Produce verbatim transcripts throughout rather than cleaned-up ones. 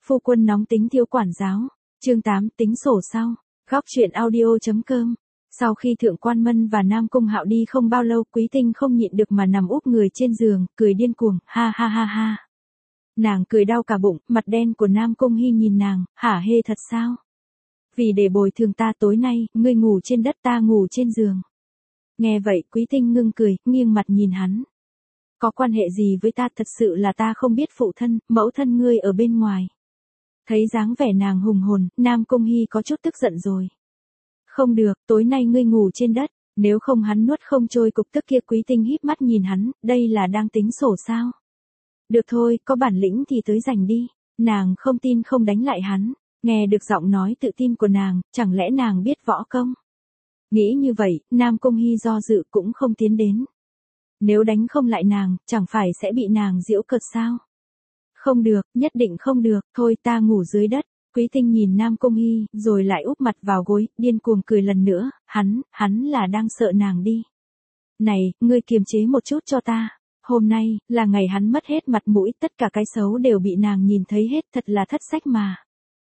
Phu quân nóng tính thiếu quản giáo. Chương tám tính sổ sau. Góc truyện audio.com. Sau khi Thượng Quan Mân và Nam Cung Hạo đi không bao lâu, Quý Tinh không nhịn được mà nằm úp người trên giường, cười điên cuồng, ha ha ha ha. Nàng cười đau cả bụng, mặt đen của Nam Cung Hy nhìn nàng, hả hê thật sao? Vì để bồi thường ta tối nay, ngươi ngủ trên đất ta ngủ trên giường. Nghe vậy Quý Tinh ngưng cười, nghiêng mặt nhìn hắn. Có quan hệ gì với ta, thật sự là ta không biết phụ thân, mẫu thân ngươi ở bên ngoài. Thấy dáng vẻ nàng hùng hồn, Nam Cung Hy có chút tức giận rồi. Không được, tối nay ngươi ngủ trên đất, nếu không hắn nuốt không trôi cục tức kia. Quý Tinh híp mắt nhìn hắn, đây là đang tính sổ sao? Được thôi, có bản lĩnh thì tới giành đi. Nàng không tin không đánh lại hắn. Nghe được giọng nói tự tin của nàng, chẳng lẽ nàng biết võ công? Nghĩ như vậy, Nam Cung Hy do dự cũng không tiến đến. Nếu đánh không lại nàng, chẳng phải sẽ bị nàng giễu cợt sao? Không được, nhất định không được, thôi ta ngủ dưới đất. Quý Tinh nhìn Nam Cung Hy, rồi lại úp mặt vào gối, điên cuồng cười lần nữa, hắn, hắn là đang sợ nàng đi. Này, ngươi kiềm chế một chút cho ta. Hôm nay, là ngày hắn mất hết mặt mũi, tất cả cái xấu đều bị nàng nhìn thấy hết, thật là thất sách mà.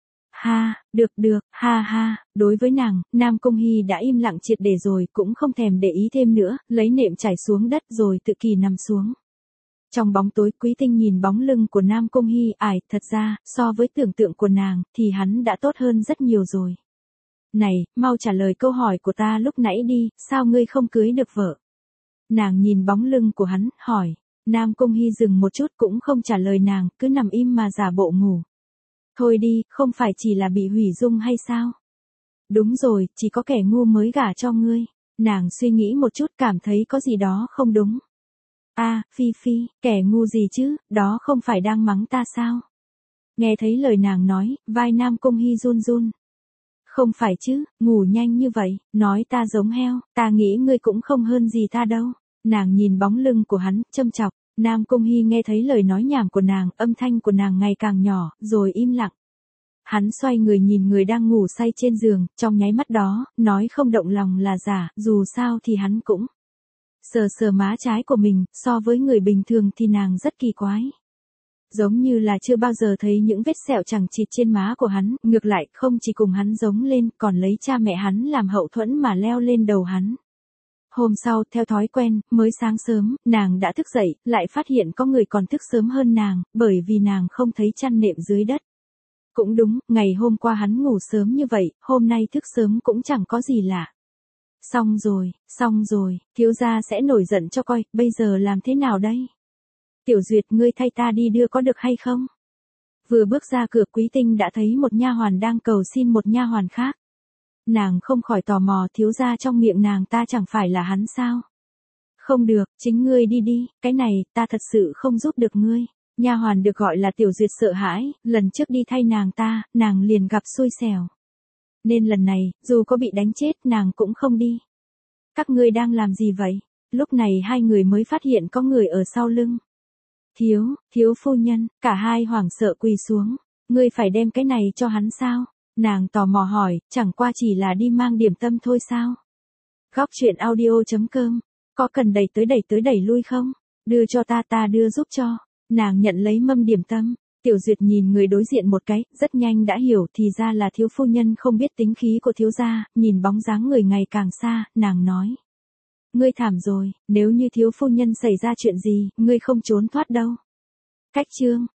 Ha, được được, ha ha, đối với nàng, Nam Cung Hy đã im lặng triệt để rồi, cũng không thèm để ý thêm nữa, lấy nệm trải xuống đất rồi tự kỳ nằm xuống. Trong bóng tối, Quý Tinh nhìn bóng lưng của Nam Cung Hy, ải, thật ra, so với tưởng tượng của nàng, thì hắn đã tốt hơn rất nhiều rồi. Này, mau trả lời câu hỏi của ta lúc nãy đi, sao ngươi không cưới được vợ? Nàng nhìn bóng lưng của hắn, hỏi. Nam Cung Hy dừng một chút cũng không trả lời nàng, cứ nằm im mà giả bộ ngủ. Thôi đi, không phải chỉ là bị hủy dung hay sao? Đúng rồi, chỉ có kẻ ngu mới gả cho ngươi. Nàng suy nghĩ một chút cảm thấy có gì đó không đúng. A, à, Phi Phi, kẻ ngu gì chứ, đó không phải đang mắng ta sao? Nghe thấy lời nàng nói, vai Nam Cung Hy run run. Không phải chứ, ngủ nhanh như vậy, nói ta giống heo, ta nghĩ ngươi cũng không hơn gì ta đâu. Nàng nhìn bóng lưng của hắn, châm chọc. Nam Cung Hy nghe thấy lời nói nhảm của nàng, âm thanh của nàng ngày càng nhỏ, rồi im lặng. Hắn xoay người nhìn người đang ngủ say trên giường, trong nháy mắt đó, nói không động lòng là giả, dù sao thì hắn cũng sờ sờ má trái của mình, so với người bình thường thì nàng rất kỳ quái. Giống như là chưa bao giờ thấy những vết sẹo chằng chịt trên má của hắn, ngược lại không chỉ cùng hắn giống lên, còn lấy cha mẹ hắn làm hậu thuẫn mà leo lên đầu hắn. Hôm sau, theo thói quen, mới sáng sớm, nàng đã thức dậy, lại phát hiện có người còn thức sớm hơn nàng, bởi vì nàng không thấy chăn nệm dưới đất. Cũng đúng, ngày hôm qua hắn ngủ sớm như vậy, hôm nay thức sớm cũng chẳng có gì lạ. Xong rồi, xong rồi, thiếu gia sẽ nổi giận cho coi, bây giờ làm thế nào đây? Tiểu Duyệt, ngươi thay ta đi đưa có được hay không? Vừa bước ra cửa, Quý Tinh đã thấy một nha hoàn đang cầu xin một nha hoàn khác. Nàng không khỏi tò mò, thiếu gia trong miệng nàng ta chẳng phải là hắn sao? Không được, chính ngươi đi đi, cái này, ta thật sự không giúp được ngươi. Nha hoàn được gọi là Tiểu Duyệt sợ hãi, lần trước đi thay nàng ta, nàng liền gặp xui xẻo. Nên lần này, dù có bị đánh chết, nàng cũng không đi. Các ngươi đang làm gì vậy? Lúc này hai người mới phát hiện có người ở sau lưng. Thiếu, thiếu phu nhân, cả hai hoảng sợ quỳ xuống. Ngươi phải đem cái này cho hắn sao? Nàng tò mò hỏi, chẳng qua chỉ là đi mang điểm tâm thôi sao? Góc truyện audio.com, có cần đẩy tới đẩy tới đẩy lui không? Đưa cho ta ta đưa giúp cho. Nàng nhận lấy mâm điểm tâm. Tiểu Duyệt nhìn người đối diện một cái, rất nhanh đã hiểu thì ra là thiếu phu nhân không biết tính khí của thiếu gia, nhìn bóng dáng người ngày càng xa, nàng nói. Ngươi thảm rồi, nếu như thiếu phu nhân xảy ra chuyện gì, ngươi không trốn thoát đâu. Cách chương.